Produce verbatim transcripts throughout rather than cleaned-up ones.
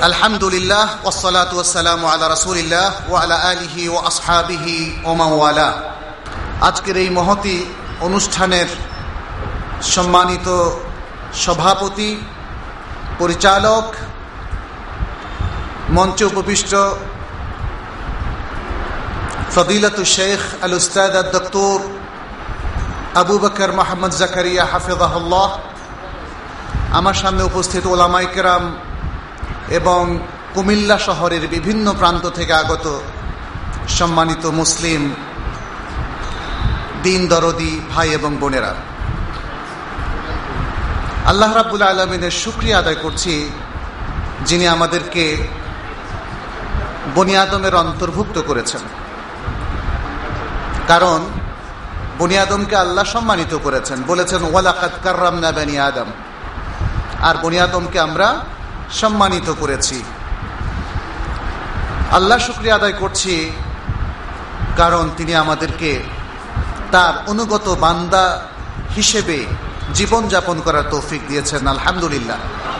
আলহামদুলিল্লাহ ওয়াসসালাতু ওয়াসসালামু আলা রাসূলিল্লাহ ওয়া আলা আলিহি ওয়া আসহাবিহি ওয়া মান ওয়ালা। আজকের এই মহতী অনুষ্ঠানের সম্মানিত সভাপতি, পরিচালক, মঞ্চে উপবিষ্ট ফদিলাতুল শেখ আল উস্তাদ আদ-ডক্টর আবু বকর মোহাম্মদ জাকারিয়া হাফিজাহুল্লাহ, আমার সামনে উপস্থিত ওলামায়ে কেরাম এবং কুমিল্লা শহরের বিভিন্ন প্রান্ত থেকে আগত সম্মানিত মুসলিম দিন দরদি ভাই এবং বোনেরা, আল্লাহ রাব্বুল আলামিনের শুকরিয়া আদায় করছি, যিনি আমাদেরকে বনি আদমের অন্তর্ভুক্ত করেছেন। কারণ বনি আদমকে আল্লাহ সম্মানিত করেছেন, বলেছেন ওয়ালাকাদ কাররামনা বনি আদম, আর বনি আদমকে আমরা সম্মানিত করেছি। আল্লাহ শুকরিয়া আদায় করছি কারণ তিনি আমাদেরকে তার অনুগত বান্দা হিসেবে জীবন যাপন করার তৌফিক দিয়েছেন। আলহামদুলিল্লাহ।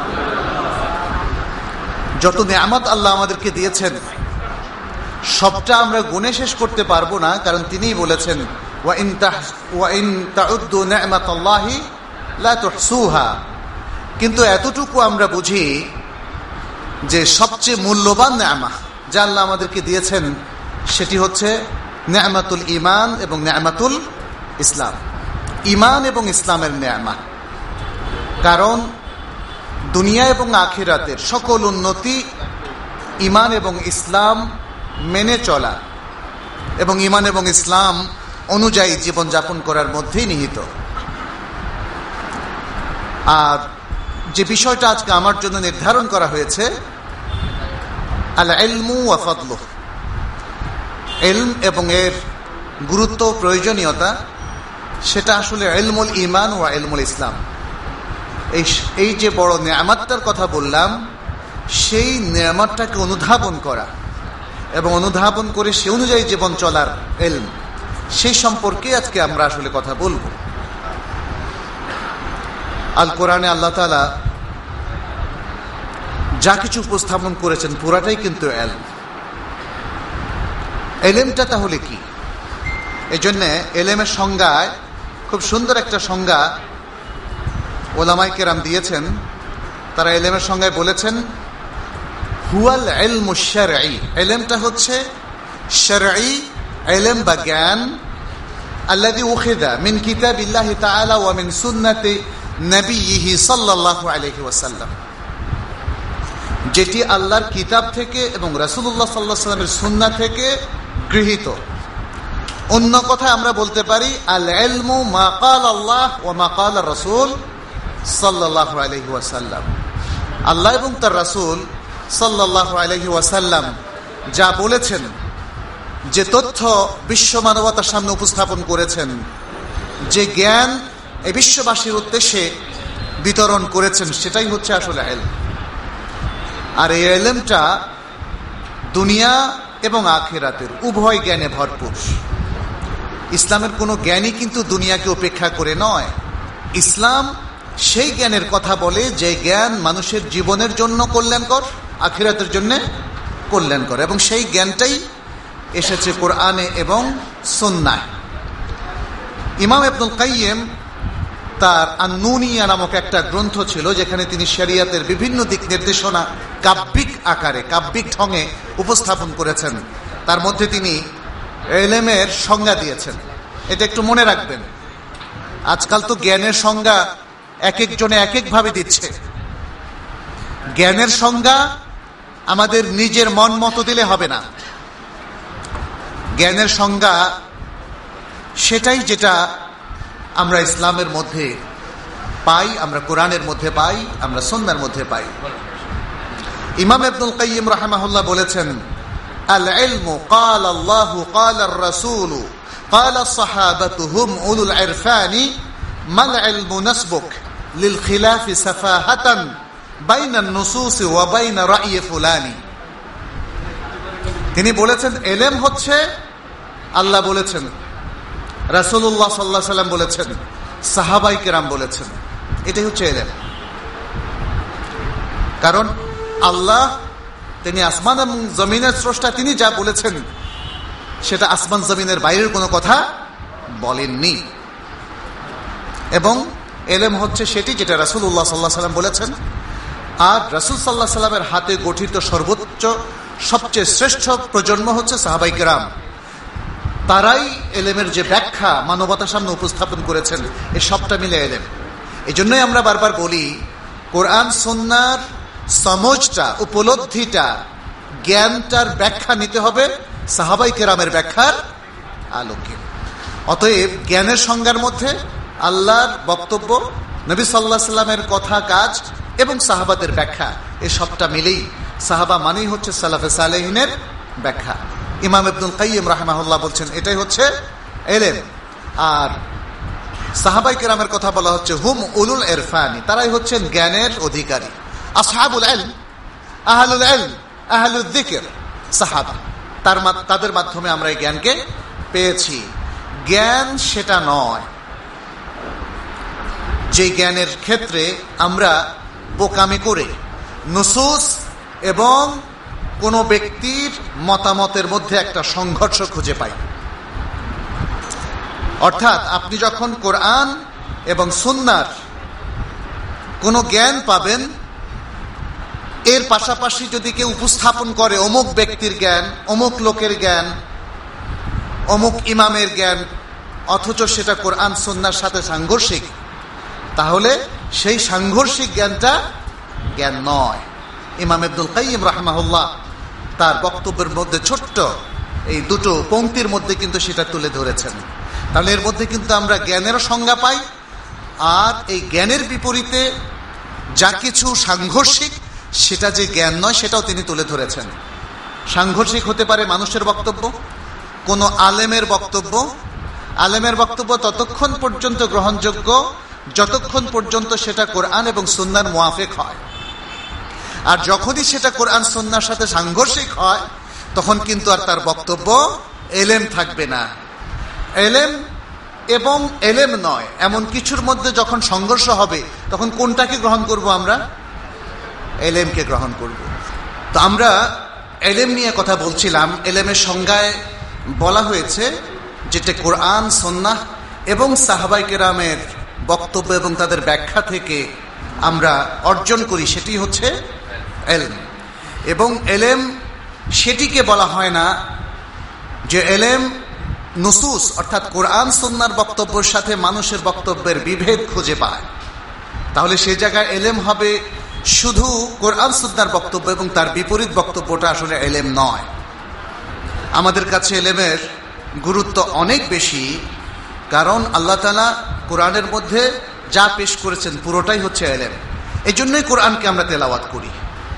যত নেয়ামত আল্লাহ আমাদেরকে দিয়েছেন সবটা আমরা গুণে শেষ করতে পারবো না, কারণ তিনিই বলেছেন ওয়া ইন তাহ ওয়া ইন তাউদ্দু নি'মাতাল্লাহি লা তুহসুহা। কিন্তু এতটুকু আমরা বুঝি যে সবচেয়ে মূল্যবান নেয়ামত যা আল্লাহ আমাদেরকে দিয়েছেন সেটি হচ্ছে নেয়ামাতুল ঈমান এবং নেয়ামাতুল ইসলাম। ঈমান এবং ইসলামের নেয়ামত, কারণ দুনিয়া এবং আখিরাতের সকল উন্নতি ঈমান এবং ইসলাম মেনে চলা এবং ঈমান এবং ইসলাম অনুযায়ী জীবনযাপন করার মধ্যেই নিহিত। আর যে বিষয়টা আজকে আমার জন্য নির্ধারণ করা হয়েছে, আল ইলমু ওয়া ফাদলুহু, ইলম এবং এর গুরুত্ব প্রয়োজনীয়তা, সেটা আসলে ইলমুল ঈমান ওয়া ইলমুল ইসলাম। এই এই যে বড় নেয়ামতটার কথা বললাম, সেই নেয়ামতটাকে অনুধাবন করা এবং অনুধাবন করে সে অনুযায়ী জীবন চলার ইলম, সেই সম্পর্কে আজকে আমরা আসলে কথা বলবো। আল কোরআনে আল্লাহ তাআলা যা কিছু উপস্থাপন করেছেন পুরাটাই কিন্তু ইলম। ইলমটা তাহলে কি? এই জন্যে ইলমের সংজ্ঞায় খুব সুন্দর একটা সংজ্ঞা ওলামায়ে কেরাম দিয়েছেন। তারা ইলমের সংজ্ঞায় বলেছেন হুয়াল ইলমুশ শারঈ, ইলমটা হচ্ছে শারঈ ইলম বা জ্ঞান, আল্লাযী উখিযা মিন কিতাবিল্লাহি তাআলা ওয়া মিন সুন্নতি নবিয়িহি সাল্লাল্লাহু আলাইহি ওয়াসাল্লাম, যেটি আল্লাহর কিতাব থেকে এবং রাসূলুল্লাহ সাল্লাল্লাহু আলাইহি ওয়াসাল্লামের সুন্নাহ থেকে গৃহীত। অন্য কথায় আমরা বলতে পারি আল ইলমু মা ক্বালা আল্লাহ ওয়া মা ক্বালা রাসূল সাল্লাল্লাহু আলাইহি ওয়াসাল্লাম। আল্লাহ এবং তার রাসূল সাল্লাল্লাহু আলাইহি ওয়াসাল্লাম যা বলেছেন, যে তথ্য বিশ্ব মানবতার সামনে উপস্থাপন করেছেন, যে জ্ঞান এই বিশ্ববাসীর উদ্দেশ্যে বিতরণ করেছেন, সেটাই হচ্ছে আসলে ইলম। আর এই ইলমটা দুনিয়া এবং আখিরাতের উভয় জ্ঞানে ভরপুর। ইসলামের কোনো জ্ঞানই কিন্তু দুনিয়াকে উপেক্ষা করে নয়। ইসলাম সেই জ্ঞানের কথা বলে যে জ্ঞান মানুষের জীবনের জন্য কল্যাণকর, আখিরাতের জন্য কল্যাণকর, এবং সেই জ্ঞানটাই এসেছে কোরআনে এবং সুন্নায়। ইমাম ইবনুল কাইয়িম তার আন-নুনিয়া নামক একটা গ্রন্থ ছিল, যেখানে তিনি শরিয়তের বিভিন্ন দিক নির্দেশনা কাব্যিক আকারে, কাব্যিক ঢঙে উপস্থাপন করেছেন। তার মধ্যে তিনি ইলমের সংজ্ঞা দিয়েছেন। এটা একটু মনে রাখবেন। আজকাল তো জ্ঞানের সংজ্ঞা এক একজনে এক একভাবে দিচ্ছে। জ্ঞানের সংজ্ঞা আমাদের নিজের মন মতো দিলে হবে না। জ্ঞানের সংজ্ঞা সেটাই যেটা আমরা ইসলামের মধ্যে পাই, আমরা কোরআনের মধ্যে পাই, আমরা সুন্নাহর মধ্যে পাই। ইমাম ইবনুল কাইয়িম রাহিমাহুল্লাহ বলেছেন আল ইলমু ক্বালা আল্লাহু ক্বালা আর-রাসূলু ক্বালা আস-সাহাবাতু হুম উলুল ইরফানি মাল ইলমু নাসবুক লিল খিলাফি সাফাহাতান বাইনা আন-নুসুস ওয়া বাইনা রা'ই ফুলানি। তিনি বলেছেন ইলম হচ্ছে, আল্লাহ বলেছেন, রাসূলুল্লাহ সাল্লাল্লাহু আলাইহি ওয়াসাল্লাম বলেছেন, সাহাবায়ে কেরাম বলেছেন, এটাই হচ্ছে ইলম। কারণ আল্লাহ তিনি আসমান এবং জমিনের স্রষ্টা, তিনি যা বলেছেন সেটা আসমান জমিনের বাইরের কোনো কথা বলেননি। এবং এলেম হচ্ছে সেটি যেটা রাসূলুল্লাহ সাল্লাল্লাহু আলাইহি ওয়াসাল্লাম বলেছেন। আর রাসূল সাল্লাল্লাহু আলাইহি ওয়াসাল্লামের হাতে গঠিত সর্বোচ্চ সবচেয়ে শ্রেষ্ঠ প্রজন্ম হচ্ছে সাহাবায়ে কেরাম। তারাই এলেমের যে ব্যাখ্যা মানবতার সামনে উপস্থাপন করেছেন, এই সবটা মিলে এলেম। এই জন্যই আমরা বারবার বলি, কোরআন সুন্নাহর সমঝটা, উপলব্ধিটা, জ্ঞানটার ব্যাখ্যা নিতে হবে সাহাবায়ে কেরামের ব্যাখ্যার আলোকে। অতএব জ্ঞানের সংজ্ঞার মধ্যে আল্লাহর বক্তব্য, নবী সাল্লাল্লাহু আলাইহি সাল্লামের কথা, কাজ এবং সাহাবাদের ব্যাখ্যা, এই সবটা মিলেই সাহাবা মানেই হচ্ছে সালাফে সালেহিনের ব্যাখ্যা। ইমাম ইবনুল কাইয়িম রাহিমাহুল্লাহ বলছেন এটাই হচ্ছে এলেম। আর সাহাবায়ে কেরামের কথা বলা হচ্ছে হুম উলুল ইরফানি, তারাই হচ্ছেন জ্ঞানের অধিকারী। আসহাবুল ইলম, আহলুল ইলম, আহলুল যিকর, সাহাবা, তার তাদের মাধ্যমে আমরা এই জ্ঞানকে পেয়েছি। জ্ঞান সেটা নয় যে জ্ঞানের ক্ষেত্রে আমরা বোকামি করে নুসুস এবং কোন ব্যক্তির মতামতের মধ্যে একটা সংঘর্ষ খুঁজে পাই। অর্থাৎ আপনি যখন কোরআন এবং সুন্নাহর কোন জ্ঞান পাবেন, এর পাশাপাশি যদি কেউ উপস্থাপন করে অমুক ব্যক্তির জ্ঞান, অমুক লোকের জ্ঞান, অমুক ইমামের জ্ঞান, অথচ সেটা কোরআন সুন্নাহর সাথে সাংঘর্ষিক, তাহলে সেই সাংঘর্ষিক জ্ঞানটা জ্ঞান নয়। ইমাম ইবনুল কাইয়িম রাহিমাহুল্লাহ তার বক্তব্যের মধ্যে ছোট্ট এই দুটো পংক্তির মধ্যে কিন্তু সেটা তুলে ধরেছেন। তাহলে এর মধ্যে কিন্তু আমরা জ্ঞানের সংজ্ঞা পাই। আর এই জ্ঞানের বিপরীতে যা কিছু সাংঘর্ষিক, সেটা যে জ্ঞান নয় সেটাও তিনি তুলে ধরেছেন। সাংঘর্ষিক হতে পারে মানুষের বক্তব্য, কোনো আলেমের বক্তব্য। আলেমের বক্তব্য ততক্ষণ পর্যন্ত গ্রহণযোগ্য যতক্ষণ পর্যন্ত সেটা কোরআন এবং সুন্নাহর মুয়াফিক হয়। আর যখনই সেটা কোরআন সুন্নাহর সাথে সাংঘর্ষিক হয়, তখন কিন্তু আর তার বক্তব্য এলেম থাকবে না। এলেম এবং এলেম নয় এমন কিছুর মধ্যে যখন সংঘর্ষ হবে, তখন কোনটাকে গ্রহণ করব আমরা? এলেমকে গ্রহণ করব। তো আমরা এলেম নিয়ে কথা বলছিলাম। এলেমের সংজ্ঞায় বলা হয়েছে যেটা কোরআন সুন্নাহ এবং সাহাবায়ে কেরামের বক্তব্য এবং তাদের ব্যাখ্যা থেকে আমরা অর্জন করি, সেটি হচ্ছে এলম। এবং এলেম সেটিকে বলা হয় না যে এলেম নুসুস অর্থাৎ কোরআন সুন্নাহর বক্তব্যের সাথে মানুষের বক্তব্যের বিভেদ খুঁজে পায়। তাহলে সেই জায়গায় এলেম হবে শুধু কোরআন সুন্নাহর বক্তব্য এবং তার বিপরীত বক্তব্যটা আসলে এলেম নয়। আমাদের কাছে এলেমের গুরুত্ব অনেক বেশি, কারণ আল্লাহ তাআলা কোরআনের মধ্যে যা পেশ করেছেন পুরোটাই হচ্ছে এলেম। এই জন্যই কোরআনকে আমরা তেলাওয়াত করি।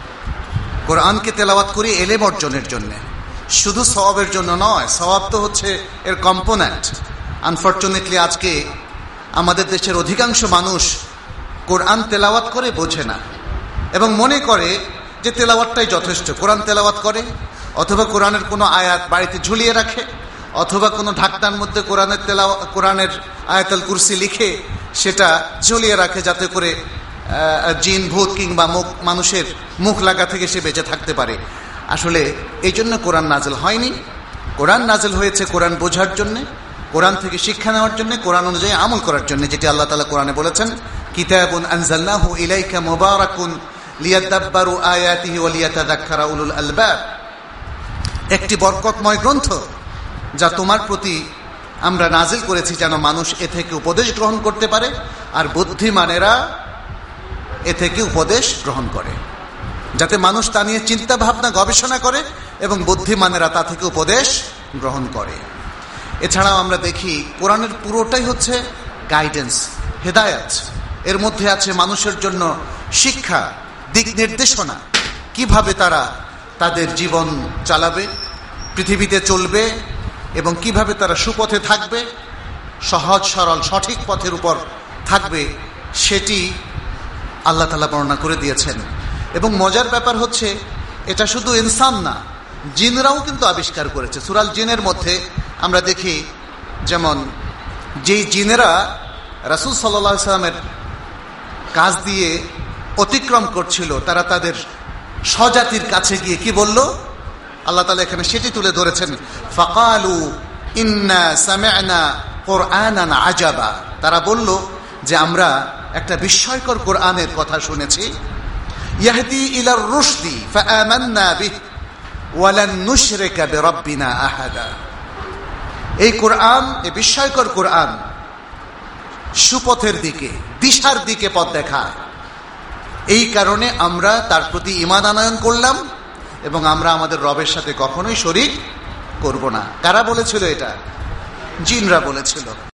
কোরআনকে তেলাওয়াত করি এলেম অর্জনের জন্য, শুধু সওয়াবের জন্য নয়। সওয়াব তো হচ্ছে এর কম্পোনেন্ট। আনফরচুনেটলি আজকে আমাদের দেশের অধিকাংশ মানুষ কোরআন তেলাওয়াত করে বোঝে না এবং মনে করে যে তেলাওয়াতটাই যথেষ্ট। কোরআন তেলাওয়াত করে, অথবা কোরআনের কোনো আয়াত বাড়িতে ঝুলিয়ে রাখে, অথবা কোনো ঢাকনার মধ্যে কোরআনের তেলাওয়াত কোরআনের আয়াতুল কুরসি লিখে সেটা ঝুলিয়ে রাখে, যাতে করে জিন ভূত কিংবা মুখ মানুষের মুখ লাগা থেকে সে বেঁচে থাকতে পারে। আসলে এই জন্য কোরআন নাজিল হয়নি। কোরআন নাজিল হয়েছে কোরআন বোঝার জন্য, কোরআন থেকে শিক্ষা নেওয়ার জন্য, কোরআন অনুযায়ী আমল করার জন্য, যেটি আল্লাহ তাআলা কোরআনে বলেছেন, কিতাবুন আনজালনাহু ইলাইকা মুবারাকুন লিয়াদাব্বারু আয়াতিহি ওয়া লিয়াতাযাক্কারা উলুল আলবাব। একটি বরকতময় গ্রন্থ যা তোমার প্রতি আমরা নাজিল করেছি, যেন মানুষ এ থেকে উপদেশ গ্রহণ করতে পারে আর বুদ্ধিমানেরা এ থেকে উপদেশ গ্রহণ করে, যাতে মানুষ তা নিয়ে চিন্তা ভাবনা গবেষণা করে এবং বুদ্ধিমানেরা তা থেকে উপদেশ গ্রহণ করে। এছাড়াও আমরা দেখি কোরআনের পুরোটাই হচ্ছে গাইডেন্স, হেদায়েত। এর মধ্যে আছে মানুষের জন্য শিক্ষা, দিক নির্দেশনা, কিভাবে তারা তাদের জীবন চালাবে, পৃথিবীতে চলবে এবং কিভাবে তারা সুপথে থাকবে, সহজ সরল সঠিক পথের উপর থাকবে, সেটি আল্লাহ তাআলা বর্ণনা করে দিয়েছেন। এবং মজার ব্যাপার হচ্ছে এটা শুধু ইনসান না, জিনরাও কিন্তু আবিষ্কার করেছে। সূরা জিনের মধ্যে আমরা দেখি, যেমন যেই জিনেরা রাসূল সাল্লাল্লাহু আলাইহি ওয়াসাল্লামের কাজ দিয়ে অতিক্রম করছিল, তারা তাদের স্বজাতির কাছে গিয়ে কি বলল? আল্লাহ তাআলা এখানে সেটি তুলে ধরেছেন, ফাকালু ইন্না সামি'না কুরআনান আজাবা। তারা বলল যে আমরা একটা বিস্ময়কর কোরআনের কথা শুনেছি, ইয়াহদি ইলার রুশদি ফাআমান্না বিহি ওয়া লান নুশরিকা বিরাব্বিনা আহাদা। এই কোরআন, এই বিস্ময়কর কোরআন সুপথের দিকে, দিশার দিকে পথ দেখায়। এই কারণে আমরা তার প্রতি ঈমান আনয়ন করলাম এবং আমরা আমাদের রবের সাথে কখনোই শরীক করব না। কারা বলেছিল এটা? জিনরা বলেছিল।